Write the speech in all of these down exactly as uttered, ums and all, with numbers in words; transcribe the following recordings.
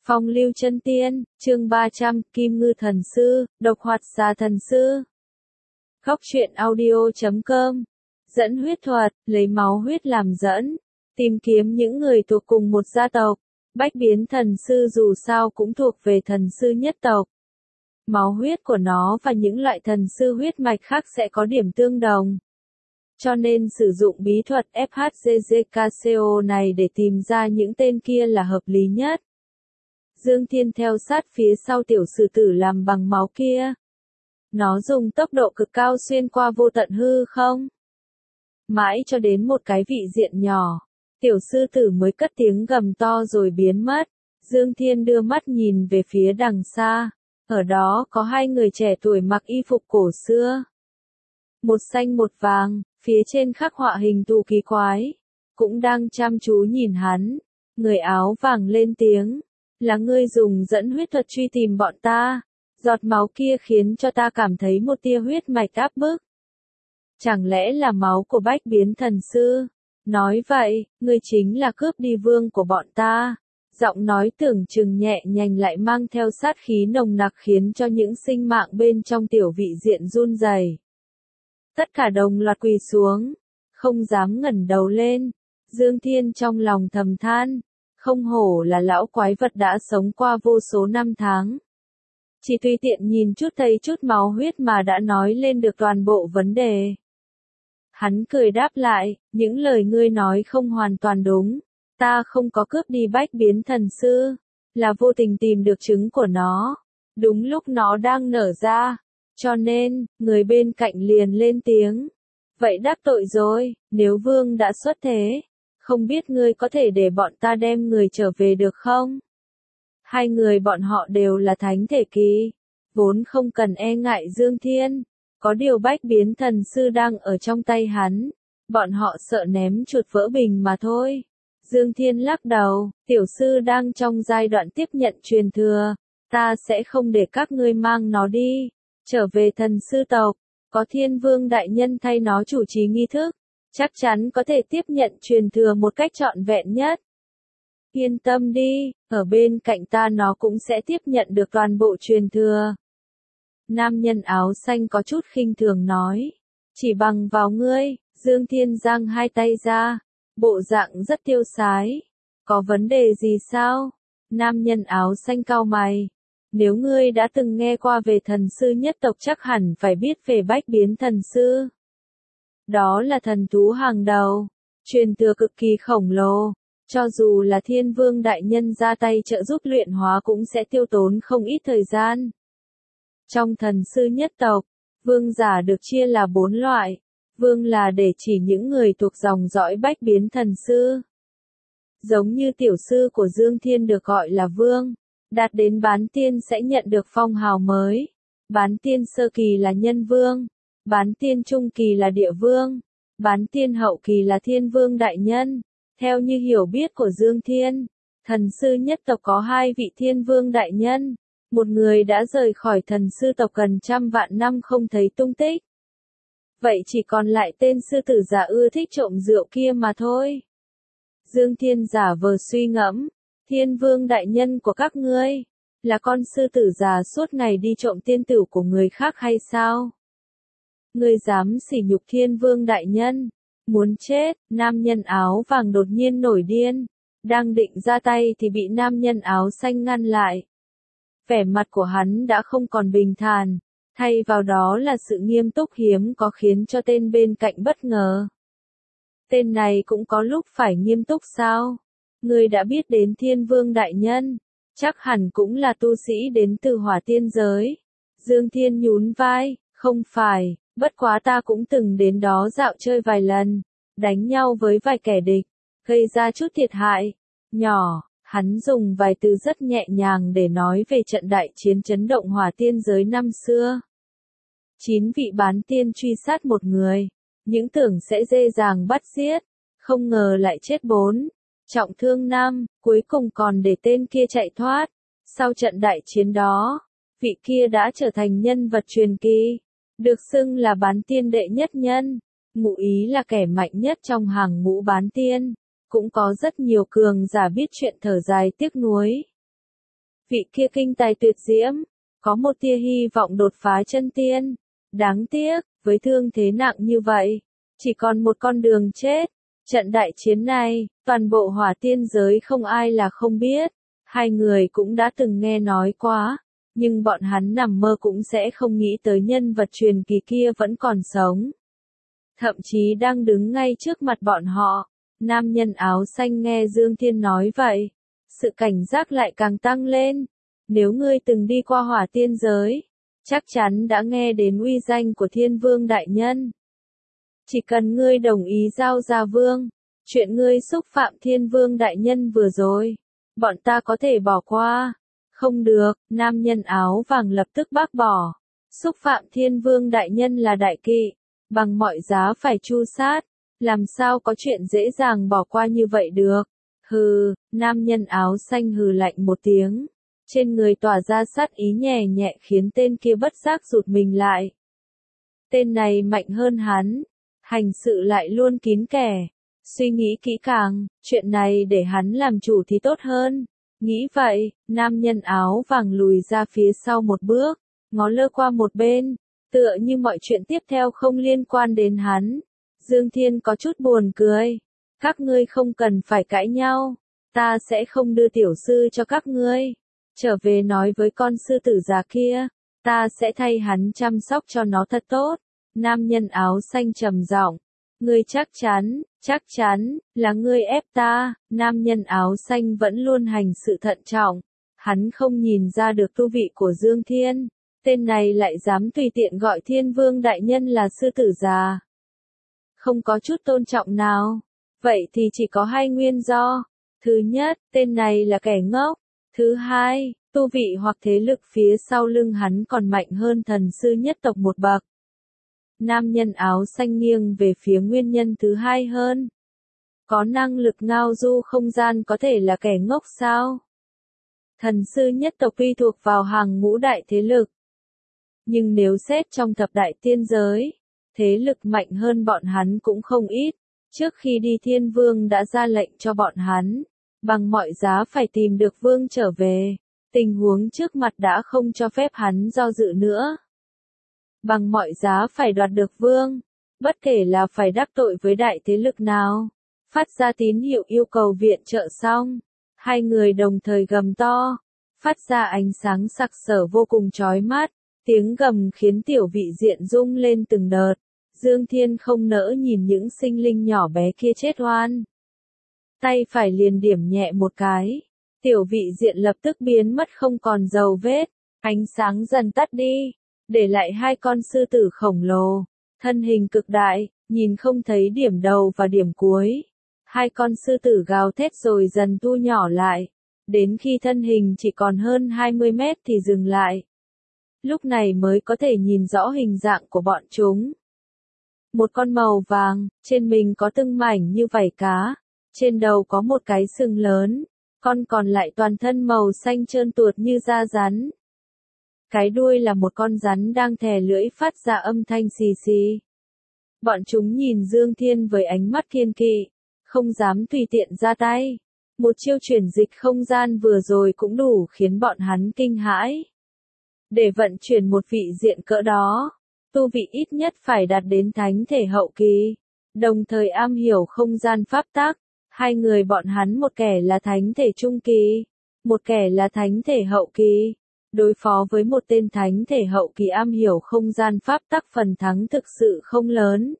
Phong lưu chân tiên, chương ba trăm, Kim Ngư Thần Sư, Độc Hoạt Xà Thần Sư. Góc truyện audio chấm com. Dẫn huyết thuật, lấy máu huyết làm dẫn. Tìm kiếm những người thuộc cùng một gia tộc. Bách biến thần sư dù sao cũng thuộc về thần sư nhất tộc. Máu huyết của nó và những loại thần sư huyết mạch khác sẽ có điểm tương đồng. Cho nên sử dụng bí thuật ép hát giê giê ca xê o này để tìm ra những tên kia là hợp lý nhất. Dương Thiên theo sát phía sau tiểu sử tử làm bằng máu kia. Nó dùng tốc độ cực cao xuyên qua vô tận hư không. Mãi cho đến một cái vị diện nhỏ, tiểu sư tử mới cất tiếng gầm to rồi biến mất. Dương Thiên đưa mắt nhìn về phía đằng xa. Ở đó có hai người trẻ tuổi mặc y phục cổ xưa. Một xanh một vàng, phía trên khắc họa hình thù kỳ quái. Cũng đang chăm chú nhìn hắn. Người áo vàng lên tiếng. Là ngươi dùng dẫn huyết thuật truy tìm bọn ta. Giọt máu kia khiến cho ta cảm thấy một tia huyết mạch áp bức. Chẳng lẽ là máu của bách biến thần sư? Nói vậy, ngươi chính là cướp đi vương của bọn ta. Giọng nói tưởng chừng nhẹ nhàng lại mang theo sát khí nồng nặc khiến cho những sinh mạng bên trong tiểu vị diện run rẩy. Tất cả đồng loạt quỳ xuống, không dám ngẩng đầu lên. Dương Thiên trong lòng thầm than. Không hổ là lão quái vật đã sống qua vô số năm tháng. Chỉ tùy tiện nhìn chút thấy chút máu huyết mà đã nói lên được toàn bộ vấn đề. Hắn cười đáp lại, những lời ngươi nói không hoàn toàn đúng. Ta không có cướp đi bách biến thần sư, là vô tình tìm được trứng của nó. Đúng lúc nó đang nở ra. Cho nên, người bên cạnh liền lên tiếng. Vậy đắc tội rồi, nếu vương đã xuất thế. Không biết ngươi có thể để bọn ta đem người trở về được không? Hai người bọn họ đều là thánh thể kỳ. Vốn không cần e ngại Dương Thiên. Có điều bách biến thần sư đang ở trong tay hắn. Bọn họ sợ ném chuột vỡ bình mà thôi. Dương Thiên lắc đầu. Tiểu sư đang trong giai đoạn tiếp nhận truyền thừa. Ta sẽ không để các ngươi mang nó đi. Trở về thần sư tộc. Có thiên vương đại nhân thay nó chủ trì nghi thức. Chắc chắn có thể tiếp nhận truyền thừa một cách trọn vẹn nhất. Yên tâm đi, ở bên cạnh ta nó cũng sẽ tiếp nhận được toàn bộ truyền thừa. Nam nhân áo xanh có chút khinh thường nói. Chỉ bằng vào ngươi, Dương Thiên giang hai tay ra. Bộ dạng rất tiêu sái. Có vấn đề gì sao? Nam nhân áo xanh cau mày. Nếu ngươi đã từng nghe qua về thần sư nhất tộc chắc hẳn phải biết về bách biến thần sư. Đó là thần thú hàng đầu, truyền thừa cực kỳ khổng lồ, cho dù là thiên vương đại nhân ra tay trợ giúp luyện hóa cũng sẽ tiêu tốn không ít thời gian. Trong thần sư nhất tộc, vương giả được chia là bốn loại, vương là để chỉ những người thuộc dòng dõi bách biến thần sư. Giống như tiểu sư của Dương Thiên được gọi là vương, đạt đến bán tiên sẽ nhận được phong hào mới, bán tiên sơ kỳ là nhân vương. Bán tiên trung kỳ là địa vương, bán tiên hậu kỳ là thiên vương đại nhân. Theo như hiểu biết của Dương Thiên, thần sư nhất tộc có hai vị thiên vương đại nhân. Một người đã rời khỏi thần sư tộc gần trăm vạn năm không thấy tung tích. Vậy chỉ còn lại tên sư tử già ưa thích trộm rượu kia mà thôi. Dương Thiên giả vờ suy ngẫm, thiên vương đại nhân của các ngươi, là con sư tử già suốt ngày đi trộm tiên tử của người khác hay sao? Ngươi dám sỉ nhục thiên vương đại nhân, muốn chết. Nam nhân áo vàng đột nhiên nổi điên, đang định ra tay thì bị nam nhân áo xanh ngăn lại. Vẻ mặt của hắn đã không còn bình thản, thay vào đó là sự nghiêm túc hiếm có khiến cho tên bên cạnh bất ngờ. Tên này cũng có lúc phải nghiêm túc sao? Ngươi đã biết đến thiên vương đại nhân, chắc hẳn cũng là tu sĩ đến từ hỏa tiên giới. Dương Thiên nhún vai, không phải. Bất quá ta cũng từng đến đó dạo chơi vài lần, đánh nhau với vài kẻ địch, gây ra chút thiệt hại nhỏ. Hắn dùng vài từ rất nhẹ nhàng để nói về trận đại chiến chấn động hỏa tiên giới năm xưa. Chín vị bán tiên truy sát một người, những tưởng sẽ dễ dàng bắt giết, không ngờ lại chết bốn, trọng thương năm, cuối cùng còn để tên kia chạy thoát. Sau trận đại chiến đó, vị kia đã trở thành nhân vật truyền kỳ. Được xưng là bán tiên đệ nhất nhân, ngụ ý là kẻ mạnh nhất trong hàng ngũ bán tiên, cũng có rất nhiều cường giả biết chuyện thở dài tiếc nuối. vị kia kinh tài tuyệt diễm, có một tia hy vọng đột phá chân tiên. Đáng tiếc, với thương thế nặng như vậy, chỉ còn một con đường chết. Trận đại chiến này, toàn bộ hỏa tiên giới không ai là không biết. Hai người cũng đã từng nghe nói quá, nhưng bọn hắn nằm mơ cũng sẽ không nghĩ tới nhân vật truyền kỳ kia vẫn còn sống. Thậm chí đang đứng ngay trước mặt bọn họ. Nam nhân áo xanh nghe Dương Thiên nói vậy, sự cảnh giác lại càng tăng lên. Nếu ngươi từng đi qua hỏa tiên giới, chắc chắn đã nghe đến uy danh của Thiên Vương Đại Nhân. Chỉ cần ngươi đồng ý giao ra vương, chuyện ngươi xúc phạm Thiên Vương Đại Nhân vừa rồi, bọn ta có thể bỏ qua. Không được, nam nhân áo vàng lập tức bác bỏ. Xúc phạm Thiên Vương Đại Nhân là đại kỵ, bằng mọi giá phải tru sát. Làm sao có chuyện dễ dàng bỏ qua như vậy được. Hừ, nam nhân áo xanh hừ lạnh một tiếng. Trên người tỏa ra sát ý nhẹ nhẹ khiến tên kia bất giác rụt mình lại. Tên này mạnh hơn hắn, hành sự lại luôn kín kẻ. Suy nghĩ kỹ càng, chuyện này để hắn làm chủ thì tốt hơn. Nghĩ vậy, nam nhân áo vàng lùi ra phía sau một bước, ngó lơ qua một bên, tựa như mọi chuyện tiếp theo không liên quan đến hắn. Dương Thiên có chút buồn cười. Các ngươi không cần phải cãi nhau, ta sẽ không đưa tiểu sư cho các ngươi. Trở về nói với con sư tử già kia, ta sẽ thay hắn chăm sóc cho nó thật tốt. Nam nhân áo xanh trầm giọng, ngươi chắc chắn, chắc chắn, là ngươi ép ta. Nam nhân áo xanh vẫn luôn hành sự thận trọng, hắn không nhìn ra được tu vị của Dương Thiên, tên này lại dám tùy tiện gọi Thiên Vương Đại Nhân là sư tử già. Không có chút tôn trọng nào, vậy thì chỉ có hai nguyên do. Thứ nhất, tên này là kẻ ngốc. Thứ hai, tu vị hoặc thế lực phía sau lưng hắn còn mạnh hơn thần sư nhất tộc một bậc. Nam nhân áo xanh nghiêng về phía nguyên nhân thứ hai hơn. Có năng lực ngao du không gian có thể là kẻ ngốc sao? Thần sư nhất tộc quy thuộc vào hàng ngũ đại thế lực. Nhưng nếu xét trong thập đại tiên giới, thế lực mạnh hơn bọn hắn cũng không ít. Trước khi đi Thiên Vương đã ra lệnh cho bọn hắn, bằng mọi giá phải tìm được vương trở về. Tình huống trước mặt đã không cho phép hắn do dự nữa. Bằng mọi giá phải đoạt được vương, bất kể là phải đắc tội với đại thế lực nào. Phát ra tín hiệu yêu cầu viện trợ xong, hai người đồng thời gầm to, phát ra ánh sáng sặc sỡ vô cùng chói mắt. Tiếng gầm khiến tiểu vị diện rung lên từng đợt. Dương Thiên không nỡ nhìn những sinh linh nhỏ bé kia chết oan. Tay phải liền điểm nhẹ một cái. Tiểu vị diện lập tức biến mất không còn dấu vết. Ánh sáng dần tắt đi, để lại hai con sư tử khổng lồ. Thân hình cực đại, nhìn không thấy điểm đầu và điểm cuối. Hai con sư tử gào thét rồi dần thu nhỏ lại. Đến khi thân hình chỉ còn hơn hai mươi mét thì dừng lại. Lúc này mới có thể nhìn rõ hình dạng của bọn chúng. Một con màu vàng, trên mình có từng mảnh như vảy cá, trên đầu có một cái sừng lớn, con còn lại toàn thân màu xanh trơn tuột như da rắn. Cái đuôi là một con rắn đang thè lưỡi phát ra âm thanh xì xì. Bọn chúng nhìn Dương Thiên với ánh mắt kiên kỵ, không dám tùy tiện ra tay. Một chiêu chuyển dịch không gian vừa rồi cũng đủ khiến bọn hắn kinh hãi. Để vận chuyển một vị diện cỡ đó, tu vị ít nhất phải đạt đến thánh thể hậu kỳ, đồng thời am hiểu không gian pháp tắc. Hai người bọn hắn một kẻ là thánh thể trung kỳ, một kẻ là thánh thể hậu kỳ. Đối phó với một tên thánh thể hậu kỳ am hiểu không gian pháp tắc phần thắng thực sự không lớn.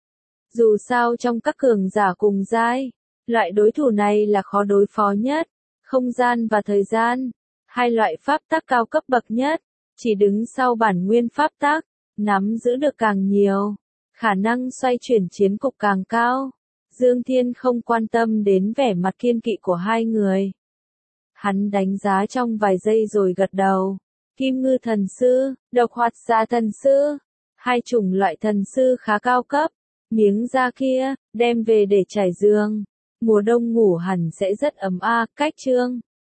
Dù sao trong các cường giả cùng giai, loại đối thủ này là khó đối phó nhất. Không gian và thời gian, hai loại pháp tắc cao cấp bậc nhất, chỉ đứng sau bản nguyên pháp tắc, nắm giữ được càng nhiều, khả năng xoay chuyển chiến cục càng cao. Dương Thiên không quan tâm đến vẻ mặt kiên kỵ của hai người. Hắn đánh giá trong vài giây rồi gật đầu. Kim ngư thần sư, độc hoạt xà thần sư, hai chủng loại thần sư khá cao cấp. Miếng da kia, đem về để trải giường. Mùa đông ngủ hẳn sẽ rất ấm a. Cách chương